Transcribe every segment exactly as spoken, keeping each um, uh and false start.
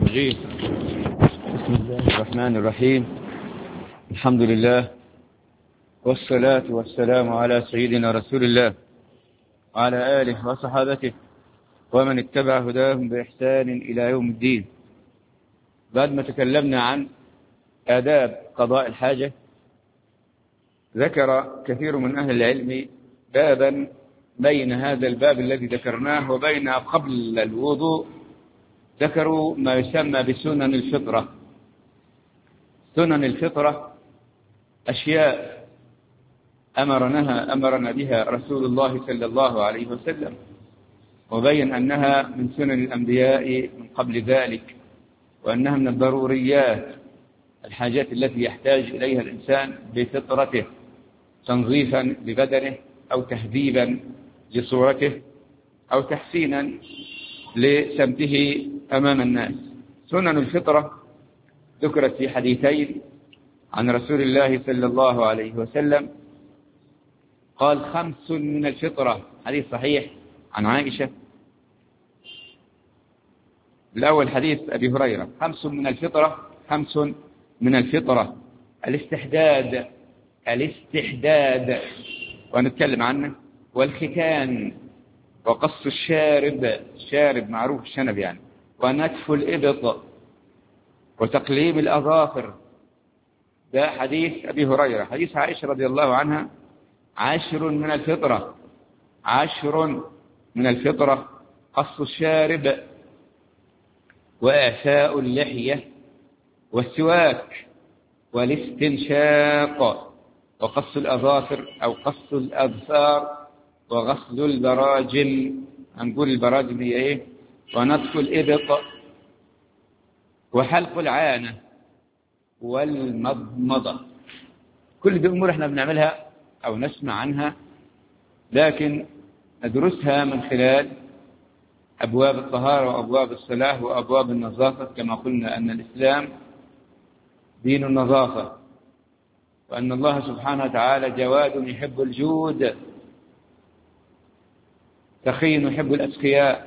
الرجيم. بسم الله الرحمن الرحيم. الحمد لله والصلاة والسلام على سيدنا رسول الله وعلى آله وصحابته ومن اتبع هداهم بإحسان إلى يوم الدين. بعد ما تكلمنا عن آداب قضاء الحاجة، ذكر كثير من أهل العلم بابا بين هذا الباب الذي ذكرناه وبين قبل الوضوء، ذكروا ما يسمى بسنن الفطرة. سنن الفطرة أشياء أمرناها أمرنا بها رسول الله صلى الله عليه وسلم، وبين أنها من سنن الأنبياء من قبل ذلك، وأنها من الضروريات، الحاجات التي يحتاج إليها الإنسان بفطرته، تنظيفا لبدنه أو تهذيبا لصورته أو تحسينا لسمته أمام الناس. سنن الفطرة ذكرت في حديثين عن رسول الله صلى الله عليه وسلم، قال خمس من الفطرة، حديث صحيح عن عائشة. الأول حديث أبي هريرة، خمس من الفطرة، خمس من الفطرة: الاستحداد، الاستحداد ونتكلم عنه، والختان، وقص الشارب، الشارب معروف الشنب يعني، ونتف الإبط، وتقليب الأظافر. ده حديث أبي هريرة. حديث عائشة رضي الله عنها: عشر من الفطرة، عشر من الفطرة: قص الشارب، وإعفاء اللحية، والسواك، والاستنشاق، وقص الأظافر أو قص الأظفار، وغسل البراجم، هنقول البراجم هي إيه، ونتف الإبط، وحلق العانة، والمضمضة. كل دي أمور احنا بنعملها أو نسمع عنها، لكن ندرسها من خلال أبواب الطهارة وأبواب الصلاة وأبواب النظافة، كما قلنا أن الإسلام دين النظافة، وأن الله سبحانه وتعالى جواد يحب الجود، سخي يحب الأسخياء،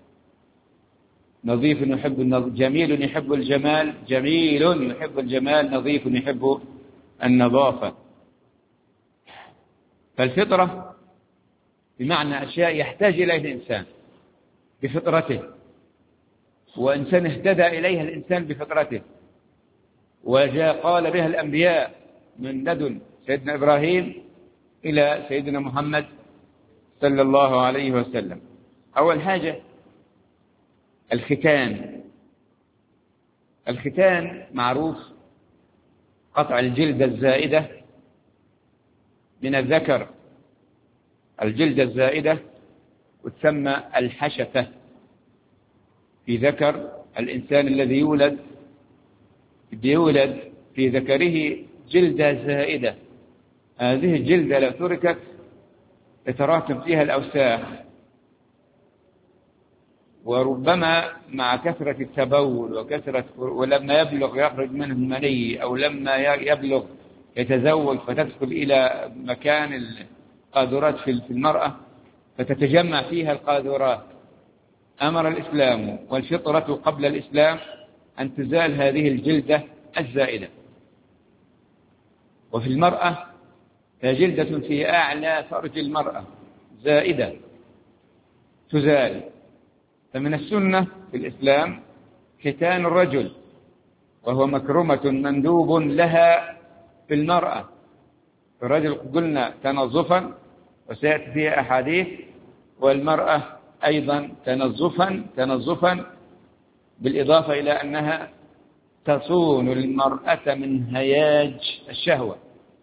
نظيف يحب النظ... جميل يحب الجمال، جميل يحب الجمال، نظيف يحب النظافة. فالفطرة بمعنى أشياء يحتاج إليها الإنسان بفطرته، وإنسان اهتدى إليها الإنسان بفطرته، وجاء قال بها الأنبياء من لدن سيدنا إبراهيم إلى سيدنا محمد صلى الله عليه وسلم. أول حاجة الختان. الختان معروف قطع الجلدة الزائدة من الذكر، الجلدة الزائدة، وتسمى الحشفة في ذكر الإنسان الذي يولد بيولد في ذكره جلدة زائدة. هذه الجلدة لو تركت يتراكم فيها الأوساخ، وربما مع كثرة التبول وكثرة ولما يبلغ يخرج منه المني، أو لما يبلغ يتزوج فتدخل إلى مكان القاذورات في المرأة فتتجمع فيها القاذورات. أمر الإسلام والفطرة قبل الإسلام أن تزال هذه الجلدة الزائدة. وفي المرأة جلدة في أعلى فرج المرأة زائدة تزال. فمن السنة في الإسلام ختان الرجل، وهو مكرمة مندوب لها في المرأة. الرجل قلنا تنظفا وسيأتي فيها أحاديث، والمرأة أيضا تنظفا تنظفا بالإضافة إلى أنها تصون المرأة من هياج الشهوة،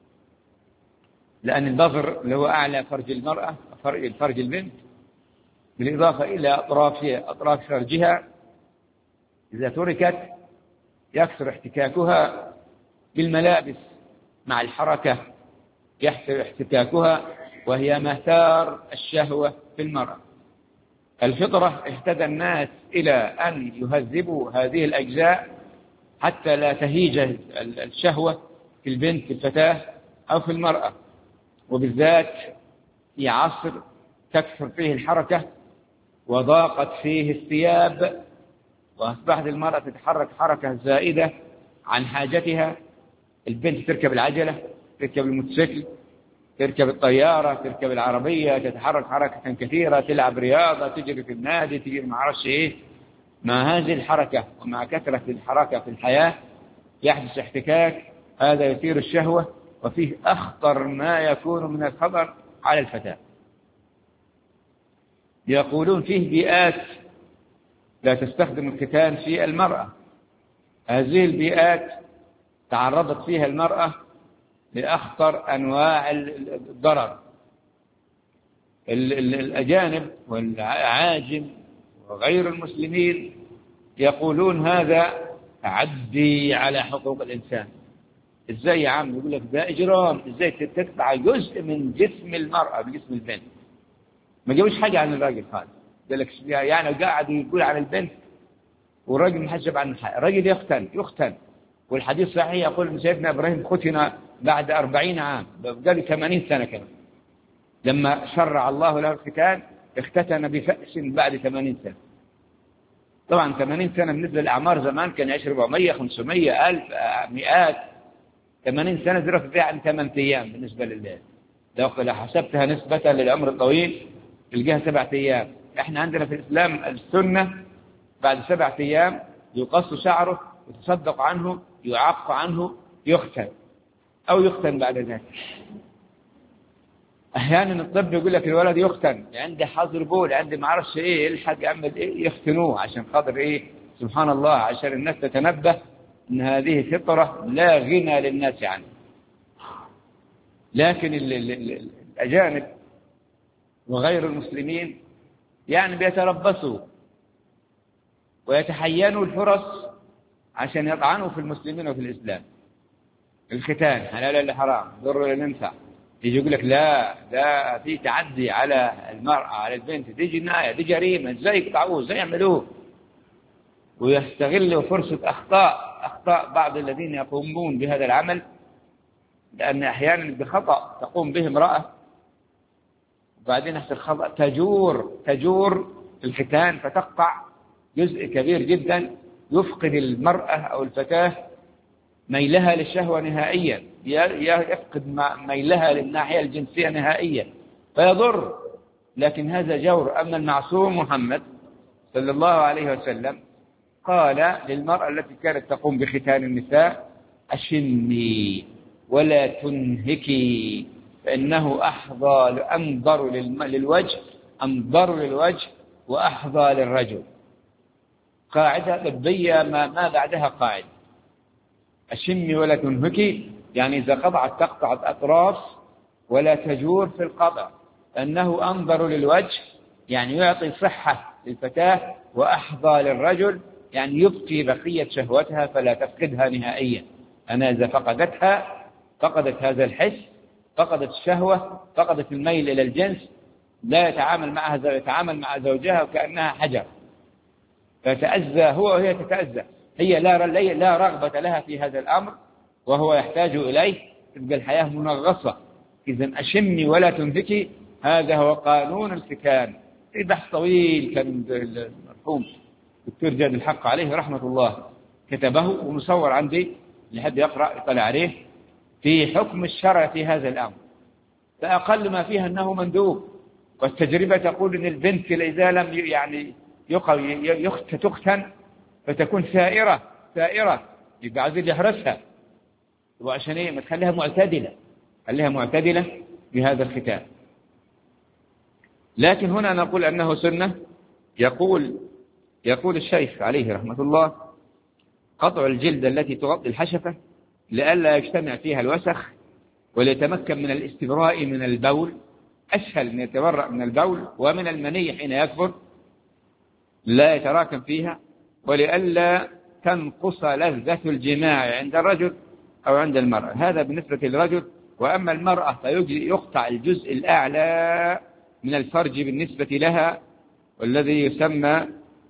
لأن الظفر اللي هو أعلى فرج المرأة فرج البنت، بالإضافة إلى أطرافها أطراف فرجها، إذا تركت يكثر احتكاكها بالملابس مع الحركة، يحصل احتكاكها وهي مثار الشهوة في المرأة. الفطرة اهتدى الناس إلى أن يهذبوا هذه الأجزاء حتى لا تهيج الشهوة في البنت في الفتاة أو في المرأة، وبالذات في عصر تكثر فيه الحركة وضاقت فيه الثياب وأصبحت المرأة تتحرك حركة زائدة عن حاجتها. البنت تركب العجلة، تركب الموتوسيكل، تركب الطيارة، تركب العربية، تتحرك حركة كثيرة، تلعب رياضة، تجري في النادي، تجري ما أعرفش إيه. مع هذه الحركة ومع كثرة الحركة في الحياة يحدث احتكاك، هذا يثير الشهوة، وفيه أخطر ما يكون من الخطر على الفتاة. يقولون فيه بيئات لا تستخدم الختان في المرأة. هذه البيئات تعرضت فيها المرأة لأخطر أنواع الضرر. الأجانب والعاجم وغير المسلمين يقولون هذا تعدي على حقوق الإنسان. إزاي يا عم؟ يقول لك ده إجرام، إزاي تقطع جزء من جسم المرأة بجسم البنت؟ ما جابوش حاجة عن الراجل خالص. قال لك يعني قاعد يقول عن البنت والراجل محجب عن الحق. الراجل يختن يختن والحديث صحيح يقول ان سيدنا ابراهيم ختن بعد أربعين عام، قال ثمانين سنة كمان. لما شرع الله له الختان اختتن بفأس بعد ثمانين سنة. طبعا ثمانين سنة بالنسبة للأعمار زمان كان يعيش أربعمية خمسمية ألف مئات. ثمانين سنة ضرب فيها عن ثمانية أيام بالنسبة لله. لو حسبتها نسبة للعمر الطويل تلقاها سبعة أيام. احنا عندنا في الإسلام السنة بعد سبعة أيام يقص شعره، يتصدق عنه، يعق عنه، يختن أو يختن بعد ذلك. أحيانا الطب يقول لك الولد يختن، عنده حظر بول، عنده ما عرفش إيه، يلحق يعمل إيه، يختنوه عشان خاطر إيه؟ سبحان الله، عشان الناس تتنبه أن هذه فطرة لا غنى للناس عنها. لكن الأجانب وغير المسلمين يعني بيتربصوا ويتحينوا الفرص عشان يطعنوا في المسلمين وفي الإسلام. الختان حلال ولا حرام؟ ضر ولا ينفع؟ يجي يقول لك لا ده في تعدي على المرأة على البنت، دي جناية، دي جريمة، ازاي يقطعوه، ازاي يعملوه؟ ويستغلوا فرصة أخطاء أخطاء بعض الذين يقومون بهذا العمل، لأن أحيانا بخطأ تقوم به امرأة وبعدين هذا الخطأ تجور تجور الختان فتقطع جزء كبير جدا، يفقد المرأة أو الفتاة ميلها للشهوة نهائيا، يفقد ميلها للناحية الجنسية نهائيا فيضر. لكن هذا جور. أما المعصوم محمد صلى الله عليه وسلم قال للمرأة التي كانت تقوم بختان النساء: أشمي ولا تنهكي فإنه أحظى أنظر للوجه أنظر للوجه وأحظى للرجل. قاعدة طبية ما, ما بعدها قاعدة. أشمي ولا تنهكي يعني إذا قطعت تقطع الأطراف ولا تجور في القطع، أنه أنظر للوجه يعني يعطي صحة للفتاة، وأحظى للرجل يعني يبقي بقية شهوتها فلا تفقدها نهائيا. أنا إذا فقدتها فقدت هذا الحس، فقدت الشهوة، فقدت الميل إلى الجنس، لا يتعامل معها يتعامل مع زوجها وكأنها حجر، فتأذى هو وهي تتأذى. هي لا لا رغبة لها في هذا الأمر وهو يحتاج إليه، تبقى الحياة منغصة. إذن أشمي ولا تنهكي هذا هو قانون الختان. في بحث طويل كان المرحوم دكتور جاد الحق عليه رحمة الله كتبه ومصور عندي لحد يقرأ يطلع عليه في حكم الشرع في هذا الأمر. فأقل ما فيها أنه مندوب، والتجربة تقول أن البنت إذا لم يعني تختن فتكون ثائرة ثائرة يبقى عايزين يحرسها، وعشان ايه؟ ما تخليها معتدلة، خليها معتدلة بهذا الختان. لكن هنا نقول أنه سنة. يقول يقول الشيخ عليه رحمة الله: قطع الجلد التي تغطي الحشفة لئلا يجتمع فيها الوسخ وليتمكن من الاستبراء من البول، أسهل من يتبرأ من البول ومن المني حين يكبر لا يتراكم فيها، ولئلا تنقص لذة الجماع عند الرجل أو عند المرأة. هذا بالنسبة للرجل. وأما المرأة فيقطع الجزء الأعلى من الفرج بالنسبة لها والذي يسمى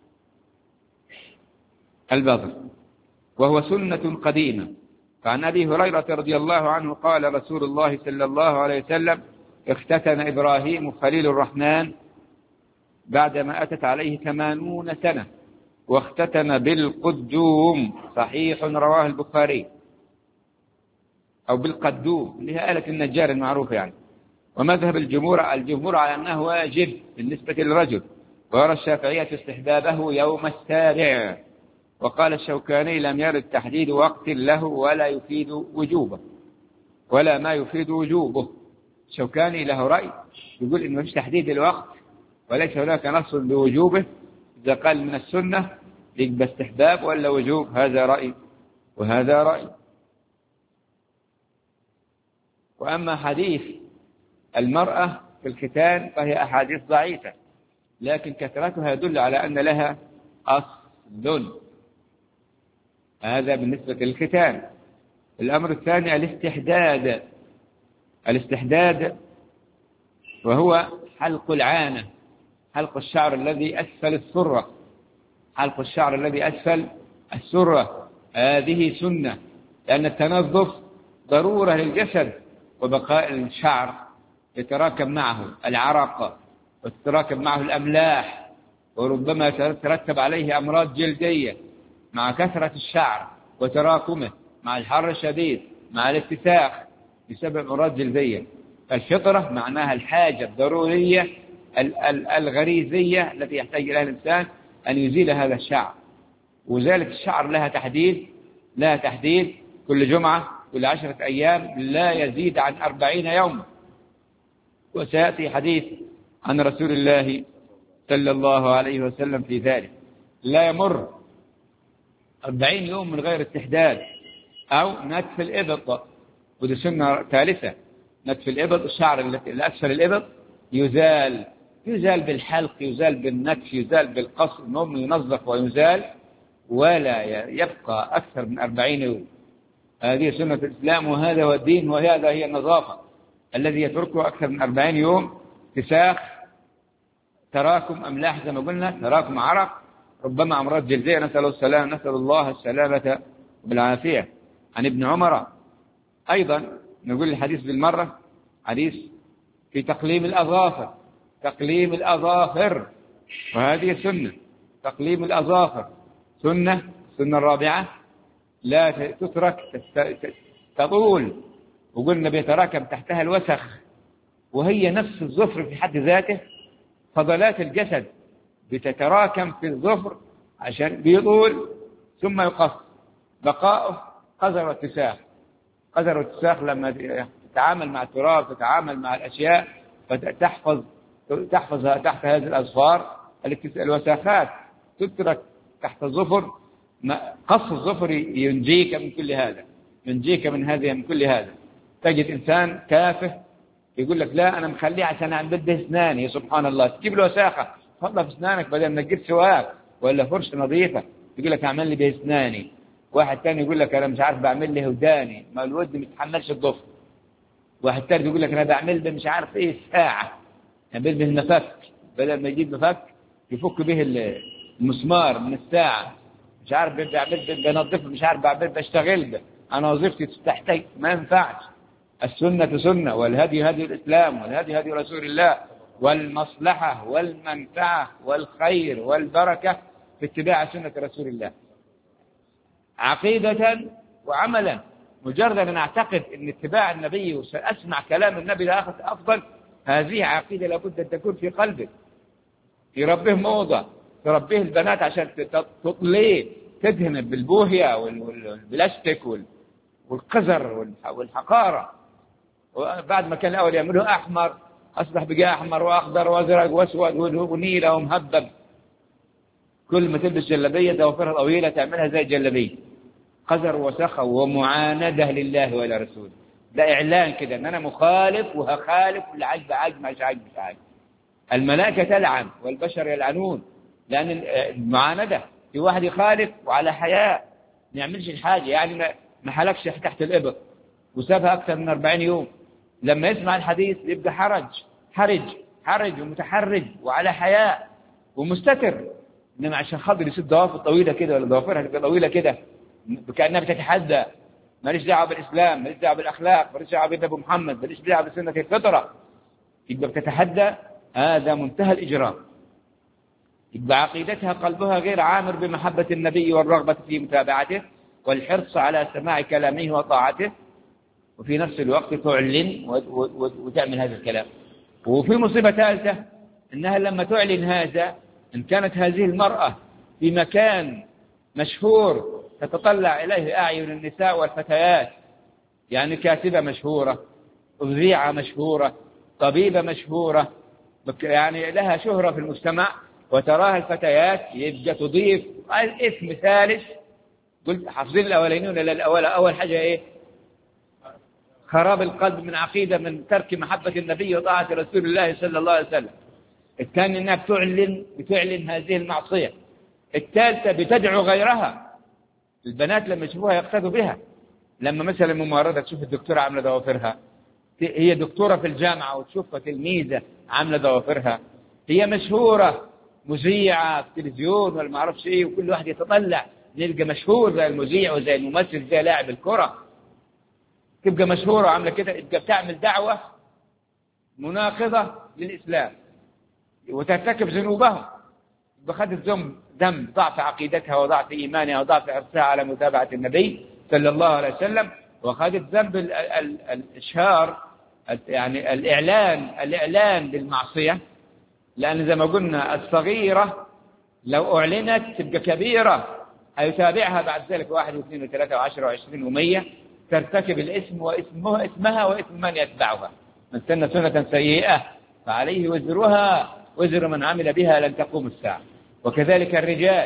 البذر، وهو سنة قديمة. فعن أبي هريرة رضي الله عنه قال: رسول الله صلى الله عليه وسلم: اختتن إبراهيم خليل الرحمن بعدما أتت عليه ثمانون سنة واختتن بالقدوم، صحيح رواه البخاري، أو بالقدوم اللي هي آلة النجار المعروفة يعني. ومذهب الجمهور الجمهور على أنه واجب بالنسبة للرجل، ويرى الشافعية استحبابه يوم السابع. وقال الشوكاني لم يرد تحديد وقت له ولا يفيد وجوبه، ولا ما يفيد وجوبه. الشوكاني له رأي يقول إنه مش تحديد الوقت وليس هناك نص بوجوبه، إذا قال من السنة يبقى استحباب ولا وجوب، هذا رأي وهذا رأي. وأما حديث المرأة في الختان فهي أحاديث ضعيفة، لكن كثرتها يدل على أن لها أصل. هذا بالنسبة للختان. الأمر الثاني الاستحداد. الاستحداد وهو حلق العانة، حلق الشعر الذي أسفل السرة، حلق الشعر الذي أسفل السرة. هذه سنة، لأن التنظف ضرورة للجسد، وبقاء الشعر يتراكم معه العرق وتتراكم معه الأملاح، وربما يترتب عليه أمراض جلدية مع كثرة الشعر وتراكمه، مع الحر الشديد، مع الاتساخ، بسبب أمراض جلدية. الفطرة معناها الحاجة الضرورية الغريزية التي يحتاج إليها الإنسان أن يزيل هذا الشعر. وذلك الشعر لها تحديد، لها تحديد كل جمعة، كل عشرة أيام، لا يزيد عن أربعين يوم. وسيأتي حديث عن رسول الله صلى الله عليه وسلم في ذلك. لا يمر أربعين يوم من غير استحداد أو نتف الإبط، ودي سنة ثالثة. نتف الإبط، الشعر اللي أسفل الإبط يزال، يزال بالحلق، يزال بالنتف، يزال بالقص، المهم ينظف ويزال ولا يبقى أكثر من أربعين يوم. هذه سنة الإسلام، وهذا هو الدين، وهذا هي النظافة. الذي يتركه أكثر من أربعين يوم تساخ، تراكم أملاح زي ما قلنا، تراكم عرق، ربما أمراض جلدية، نسأل السلام نسأل الله السلامة بالعافية. عن ابن عمر أيضا نقول الحديث بالمرة، حديث في تقليم الأظافر، تقليم الأظافر، وهذه سنة. تقليم الأظافر سنة. السنة الرابعة لا تترك تطول، وقلنا بيتراكم تحتها الوسخ، وهي نفس الظفر في حد ذاته، فضلات الجسد بتتراكم في الظفر عشان بيطول ثم يقص. بقاؤه قذر واتساخ. قذر واتساخ لما تتعامل مع التراب، تتعامل مع الأشياء، فتحفظ تحفظ تحت هذه الأظفار الوساخات، تترك تحت الظفر. قص الظفر ينجيك من كل هذا، ينجيك من هذه من كل هذا. تجد إنسان تافه يقول لك لا أنا مخليه عشان عم بده أسناني، سبحان الله، تجيب له وساخة تحطها في أسنانك بدل ما تجيب سواك ولا فرشة نظيفة، يقول لك أعمل لي بأسناني. واحد ثاني يقول لك أنا مش عارف بعمل لي وداني، ما الود ما يتحملش الضفر. واحد ثالث يقول لك أنا بعمل به مش عارف إيه الساعة، يعمل به المفك، بدل ما يجيب مفك يفك به المسمار من الساعة، مش عارف بعمل بنظف، مش عارف بعمل بشتغل به، أنا وظيفتي تحتاج، ما ينفعش. السنة سنة، والهدي هدي الإسلام، والهدي هدي رسول الله، والمصلحة والمنفعة والخير والبركة في اتباع سنة رسول الله عقيدة وعملا. مجرد أن أعتقد أن اتباع النبي وسأسمع كلام النبي لآخر أفضل، هذه عقيدة لابد أن تكون في قلبك. يربيه موضة، تربيه البنات عشان تطليه، تدهن بالبوهية والبلاستيك والقذر والحقارة. وبعد ما كان الأول يعملوه أحمر أصبح بقى أحمر وأخضر وأزرق وأسود ونيلة ومهبب. كل ما تلبس جلبية دوافرها طويلة تعملها زي الجلبية. قذر وسخة ومعاندة لله وإلى رسوله. ده إعلان كده أن أنا مخالف وهخالف، واللي عاجب عاجب مش عاجب مش عاجب. الملائكة تلعن والبشر يلعنون، لأن المعاندة في واحد يخالف وعلى حياء ما يعملش الحاجة، يعني ما حلقش تحت الإبط وسابها أكثر من أربعين يوم، لما يسمع الحديث يبقى حرج حرج حرج ومتحرج وعلى حياء ومستتر. إنما عشان خاطر يسيب ضوافر طويلة كده ولا ضوافرها تبقى طويلة كده كأنها بتتحدى، ماليش دعوة بالإسلام، ماليش دعوة بالأخلاق، ماليش دعوة بالنبي محمد، ماليش دعوة بسنة الفطرة، يبقى بتتحدى. هذا منتهى الإجرام. يبقى عقيدتها قلبها غير عامر بمحبة النبي والرغبة في متابعته والحرص على سماع كلامه وطاعته، وفي نفس الوقت تعلن وتعمل هذا الكلام. وفي مصيبة ثالثة، أنها لما تعلن هذا، إن كانت هذه المرأة في مكان مشهور تتطلع إليه أعين النساء والفتيات، يعني كاتبة مشهورة، مذيعة مشهورة، طبيبة مشهورة، يعني لها شهرة في المجتمع، وتراها الفتيات، يبقى تضيف الاسم ثالث. قلت حافظين الأولين ولا الأول؟ أول حاجة إيه؟ خراب القلب من عقيدة، من ترك محبة النبي وطاعة رسول الله صلى الله عليه وسلم. الثاني أنها بتعلن بتعلن هذه المعصية. الثالثة بتدعو غيرها. البنات لما يشوفوها يقتدوا بها. لما مثلا ممارسة تشوف الدكتورة عاملة ضوافرها، هي دكتورة في الجامعة وتشوفها تلميذة عاملة ضوافرها، هي مشهورة مذيعة في التلفزيون ولا ما أعرفش إيه، وكل واحد يتطلع نلقى مشهور زي المذيع وزي الممثل زي لاعب الكرة، تبقى مشهورة عاملة كده، تبقى بتعمل دعوة مناقضة للإسلام وترتكب ذنوبهم، بخدت ذنب ذنب ضعف عقيدتها وضعف إيمانها وضعف حرصها على متابعة النبي صلى الله عليه وسلم، وخدت ذنب الإشهار، يعني الإعلان الإعلان بالمعصية. لأن زي ما قلنا الصغيرة لو أعلنت تبقى كبيرة، هيتابعها بعد ذلك واحد واثنين وثلاثة وعشرة وعشرين ومية، ترتكب الاسم واسمها اسمها واسم من يتبعها. من سن سنة سيئة فعليه وزرها وزر من عمل بها لن تقوم الساعة. وكذلك الرجال،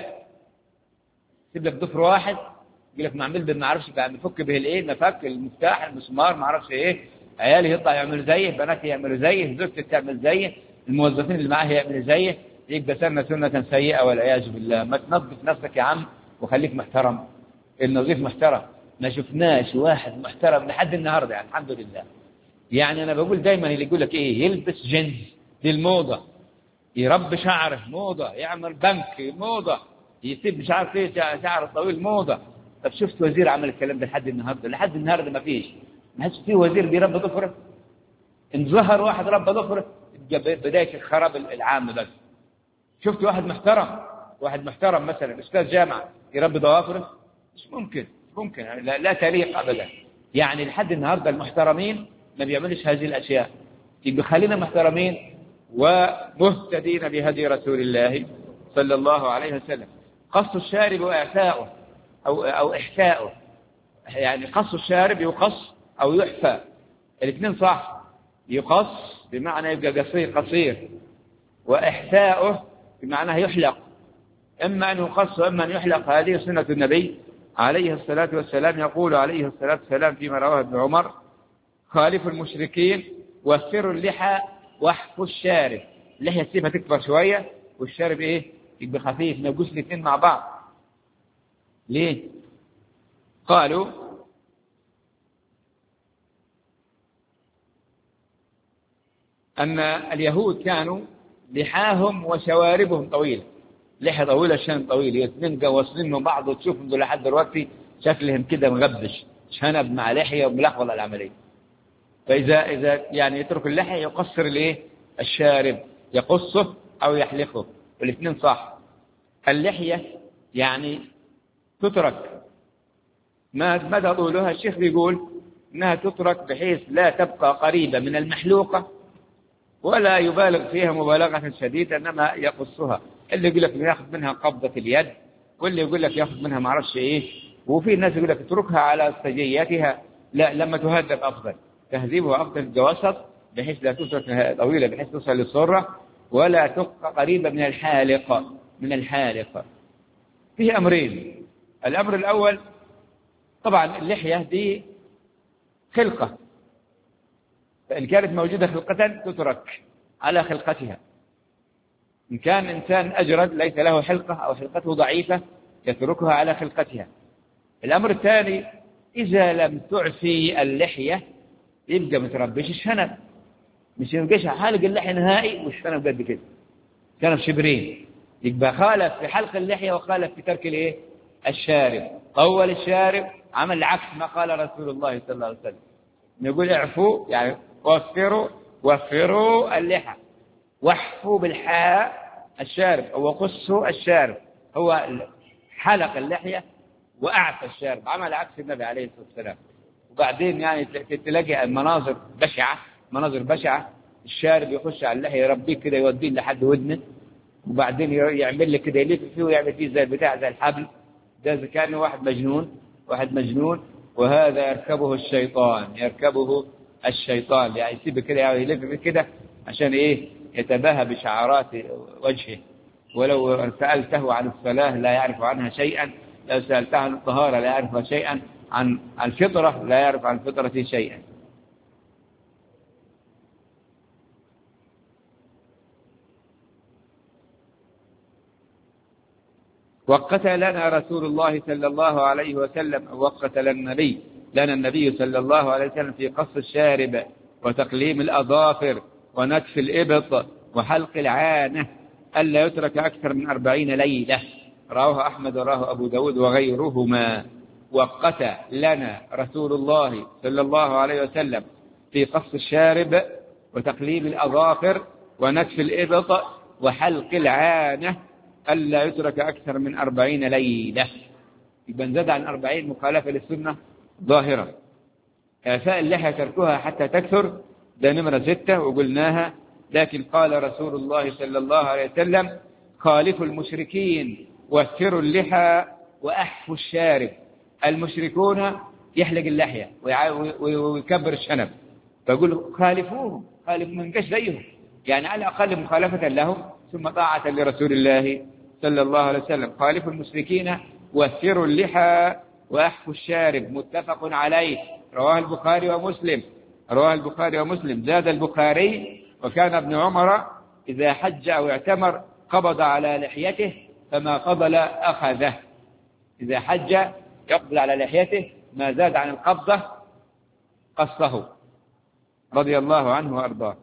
تبقى بضفر واحد يقول لك معمل ما اعرفش بفك به الايه، مفك المفتاح المسمار ما اعرفش ايه، عيالي يطلع يعملوا زيه، بناتي يعملوا زيه، زوجتي تعمل زيه، الموظفين اللي معاه يعملوا زيه، يبقى سنة سنة سيئة والعياذ بالله. ما تنظف نفسك يا عم وخليك محترم. النظيف محترم. ما شفناش واحد محترم لحد النهارده يعني الحمد لله. يعني انا بقول دايما اللي يقول لك ايه، يلبس جينز دي الموضه، يربي شعره موضه، يعمل بنك موضه، يسيب مش عارف ايه شعره طويل موضه. طب شفت وزير عمل الكلام ده لحد النهارده؟ لحد النهارده ما فيش. ما حدش فيه وزير بيربي ضفره. ان ظهر واحد ربى ضفره بدايه الخراب العام. بس شفت واحد محترم، واحد محترم مثلا استاذ جامعه يربي ضوافره؟ مش ممكن، ممكن لا, لا تليق ابدا. يعني لحد النهارده المحترمين ما بيعملوش هذه الاشياء. يبقى خلينا محترمين ومهتدين بهدي رسول الله صلى الله عليه وسلم. قص الشارب واعفاؤه او او احفاؤه، يعني قص الشارب يقص او يحفى، الاثنين صح. يقص بمعنى يبقى قصير قصير، واحفاؤه بمعنى يحلق. اما ان يقص واما ان يحلق. هذه سنه النبي عليه الصلاة والسلام. يقول عليه الصلاة والسلام فيما رواه ابن عمر: خالفوا المشركين وفروا اللحى واحفوا الشارب. اللحية تسيبها تكبر شوية والشارب ايه يبقى خفيف، ما يبقوش الاثنين مع بعض. ليه؟ قالوا أن اليهود كانوا لحاهم وشواربهم طويلة، لحية طويلة شان طويل، الاثنين واصلين من بعض، وتشوفهم دول لحد دلوقتي شكلهم كده مغبش، شنب مع لحية وملخبطة العملية. فإذا إذا يعني يترك اللحية يقصر الايه الشارب، يقصه أو يحلقه، والاثنين صح. اللحية يعني تترك، ما ماذا طولها؟ الشيخ بيقول إنها تترك بحيث لا تبقى قريبة من المحلوقة ولا يبالغ فيها مبالغة شديدة، إنما يقصها. اللي يقول لك ياخذ منها قبضة اليد، واللي يقول لك ياخذ منها ما اعرفش ايه، وفي ناس يقول لك اتركها على سجياتها. لا، لما تهذب افضل، تهذيبها افضل وسط، بحيث لا تترك طويلة بحيث تصل للسرة، ولا تبقى قريبة من الحالقة من الحالقة. فيه امرين. الامر الاول طبعا اللحية دي خلقة، فإن كانت موجودة خلقة تترك على خلقتها. إن كان إنسان أجرد ليس له حلقة أو حلقته ضعيفة يتركها على خلقتها. الأمر الثاني، إذا لم تعفي اللحية يبقى متربش الشنب، مش يبقاش حالق اللحية نهائي والشنب قد كده، شنب شبرين. يبقى خالف في حلق اللحية وخالف في ترك الايه الشارب. أول الشارب عمل عكس ما قال رسول الله صلى الله عليه وسلم. نقول اعفوا يعني وفروا، وفروا اللحى، واحفوا بالحاء الشارب، وقص الشارب هو حلق اللحية وأعفى الشارب، عمل عكس النبي عليه الصلاة والسلام. وبعدين يعني تلاقي المناظر بشعة، مناظر بشعة، الشارب يخش على اللحية يربيه كده يوديه لحد ودنه، وبعدين يعمل لك كده يلف فيه ويعمل فيه زي البتاع زي الحبل ده، كأنه واحد مجنون، واحد مجنون. وهذا يركبه الشيطان، يركبه الشيطان، يعني يسيب كده يعني يلف فيه كده عشان ايه؟ يتباهى بشعارات وجهه. ولو سألته عن الصلاة لا يعرف عنها شيئا، لو سألته عن الطهارة لا يعرف شيئا، عن الفطرة لا يعرف عن الفطرة شيئا. وقت لنا رسول الله صلى الله عليه وسلم، وقت لنا النبي لنا النبي صلى الله عليه وسلم في قص الشارب وتقليم الأظافر ونتف الإبط وحلق العانة ألا يترك أكثر من أربعين ليلة. رواه أحمد وراه أبو داود وغيرهما. وقت لنا رسول الله صلى الله عليه وسلم في قص الشارب وتقليم الأظافر ونتف الإبط وحلق العانة ألا يترك أكثر من أربعين ليلة. يبقى زاد عن أربعين مخالفة للسنة ظاهرة. إعفاء اللحية تركها حتى تكثر، ده نمرة ستة وقلناها. لكن قال رسول الله صلى الله عليه وسلم: خالفوا المشركين وفروا اللحى وأحفوا الشارب. المشركون يحلق اللحية ويكبر الشنب، فقول خالفوهم، خالفوا من قش زيهم، يعني على الأقل مخالفة لهم ثم طاعة لرسول الله صلى الله عليه وسلم. خالفوا المشركين وفروا اللحى وأحفوا الشارب، متفق عليه، رواه البخاري ومسلم. رواه البخاري ومسلم. زاد البخاري: وكان ابن عمر إذا حج أو اعتمر قبض على لحيته فما فضل أخذه. إذا حج يقبض على لحيته، ما زاد عن القبضة قصه، رضي الله عنه وأرضاه.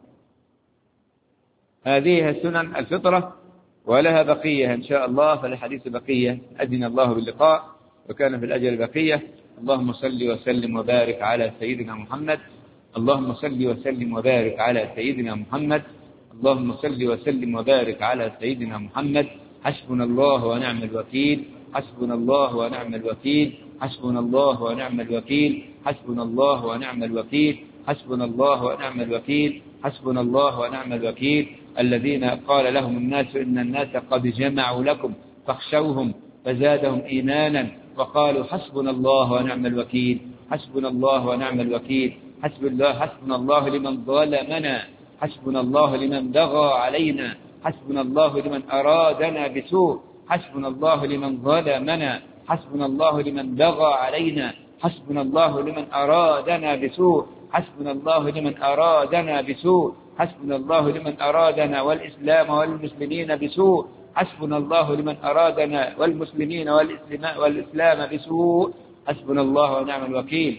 هذه السنن الفطرة ولها بقية إن شاء الله، فالحديث بقية. أذن الله باللقاء وكان في الأجل بقية. اللهم صل وسلم وبارك على سيدنا محمد. اللهم صل وسلم وبارك على سيدنا محمد. اللهم صل وسلم وبارك على سيدنا محمد. حسبنا الله ونعم الوكيل. حسبنا الله ونعم الوكيل. حسبنا الله ونعم الوكيل. حسبنا الله ونعم الوكيل. حسبنا الله ونعم الوكيل. حسبنا الله ونعم الوكيل. الذين قال لهم الناس إن الناس قد جمعوا لكم فاخشوهم فزادهم إيمانا وقالوا حسبنا الله ونعم الوكيل. حسبنا الله ونعم الوكيل. حسب الله حسبنا الله لمن ظلمنا. حسبنا الله لمن بغى علينا. حسبنا الله لمن أرادنا بسوء. حسبنا الله لمن ظلمنا. حسبنا الله لمن بغى علينا. حسبنا الله لمن أرادنا بسوء. حسبنا الله لمن أرادنا بسوء. حسبنا الله لمن أرادنا والإسلام والمسلمين بسوء. حسبنا الله لمن أرادنا والمسلمين والإسلام بسوء. حسبنا الله ونعم الوكيل.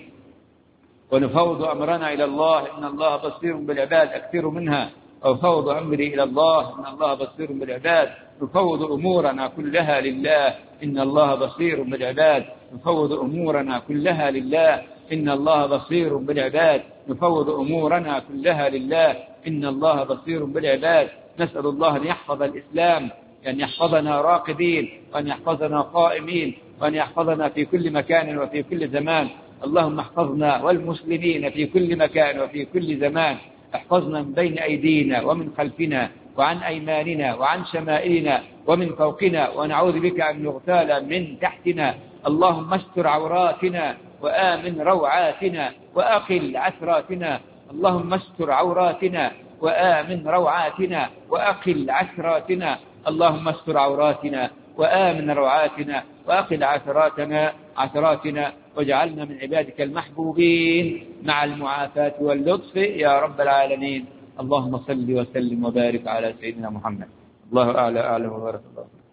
ونفوض أمرنا إلى الله إن الله بصير بالعباد أكثر منها. وفوض أمري إلى الله إن الله بصير بالعباد. نفوض أمورنا كلها لله إن الله بصير بالعباد. نفوض أمورنا كلها لله إن الله بصير بالعباد. نفوض أمورنا كلها لله إن الله بصير بالعباد. نسأل الله أن يحفظ الإسلام، أن يحفظنا راقدين، وأن يحفظنا قائمين، وأن يحفظنا في كل مكان وفي كل زمان. اللهم احفظنا والمسلمين في كل مكان وفي كل زمان. احفظنا من بين أيدينا ومن خلفنا وعن أيماننا وعن شمائلنا ومن فوقنا، ونعوذ بك أن نغتال من تحتنا. اللهم استر عوراتنا وآمن روعاتنا وأقل عثراتنا. اللهم استر عوراتنا وآمن روعاتنا وأقل عثراتنا. اللهم استر عوراتنا وآمن روعاتنا وأقل عثراتنا عثراتنا واجعلنا من عبادك المحبوبين مع المعافاة واللطف يا رب العالمين. اللهم صل وسلم وبارك على سيدنا محمد. الله أعلى أعلم وبارك الله.